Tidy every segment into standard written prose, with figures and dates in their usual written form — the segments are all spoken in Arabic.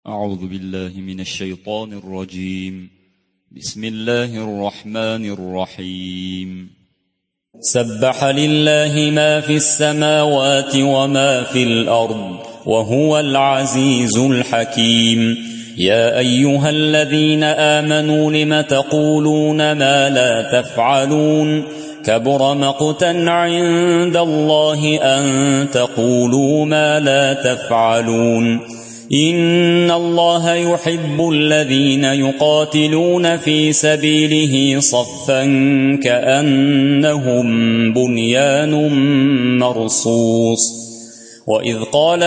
أعوذ بالله من الشيطان الرجيم. بسم الله الرحمن الرحيم. سبح لله ما في السماوات وما في الأرض وهو العزيز الحكيم. يا أيها الذين آمنوا لم تقولون ما لا تفعلون كبر مقتا عند الله أن تقولوا ما لا تفعلون. إن الله يحب الذين يقاتلون في سبيله صفا كأنهم بنيان مرصوص. وإذ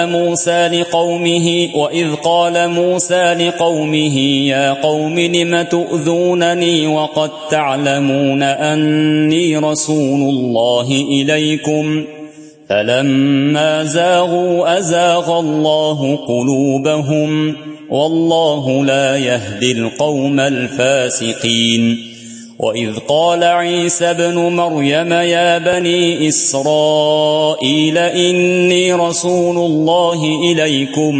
قال موسى لقومه يا قوم لم تؤذونني وقد تعلمون أني رسول الله إليكم فلما زاغوا أزاغ الله قلوبهم والله لا يهدي القوم الفاسقين. وإذ قال عيسى ابن مريم يا بني إسرائيل إني رسول الله إليكم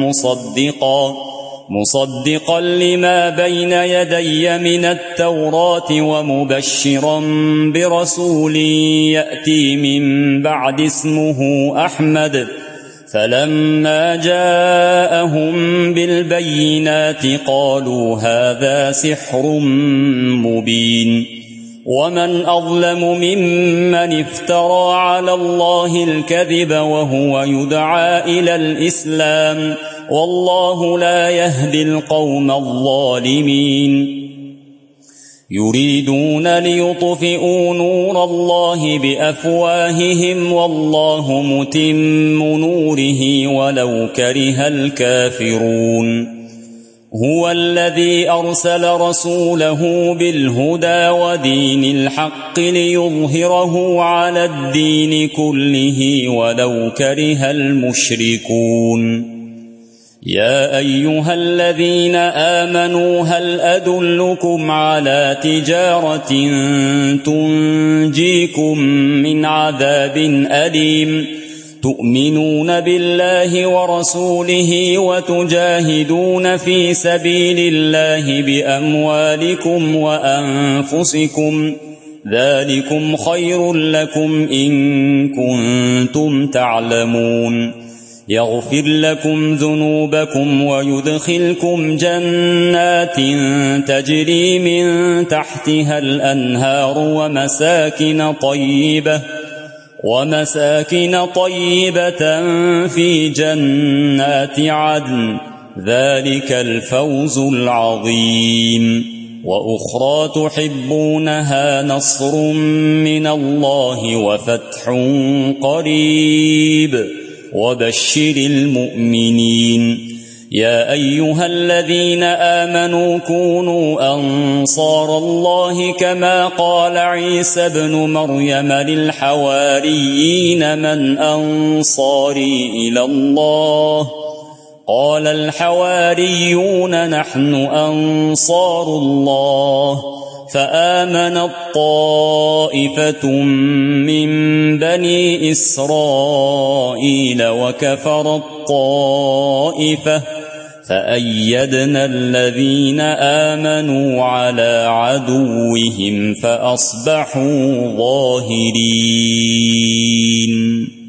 مصدقا لما بين يدي من التوراة ومبشرا برسول يأتي من بعد اسمه أحمد. فلما جاءهم بالبينات قالوا هذا سحر مبين. ومن أظلم ممن افترى على الله الكذب وهو يدعى إلى الإسلام والله لا يهدي القوم الظالمين. يريدون ليطفئوا نور الله بأفواههم والله متم نوره ولو كره الكافرون. هو الذي أرسل رسوله بالهدى ودين الحق ليظهره على الدين كله ولو كره المشركون. يا أيها الذين آمنوا هل أدلكم على تجارة تنجيكم من عذاب أليم تؤمنون بالله ورسوله وتجاهدون في سبيل الله بأموالكم وأنفسكم ذلكم خير لكم إن كنتم تعلمون. يغفر لكم ذنوبكم ويدخلكم جنات تجري من تحتها الأنهار ومساكن طيبة في جنات عدن ذلك الفوز العظيم. وأخرى تحبونها نصر من الله وفتح قريب وبشر المؤمنين. يا أيها الذين آمنوا كونوا أنصار الله كما قال عيسى ابن مريم للحواريين من أنصاري إلى الله قال الحواريون نحن أنصار الله. فآمنت طائفة من بني إسرائيل وكفرت طائفة فأيدنا الذين آمنوا على عدوهم فأصبحوا ظاهرين.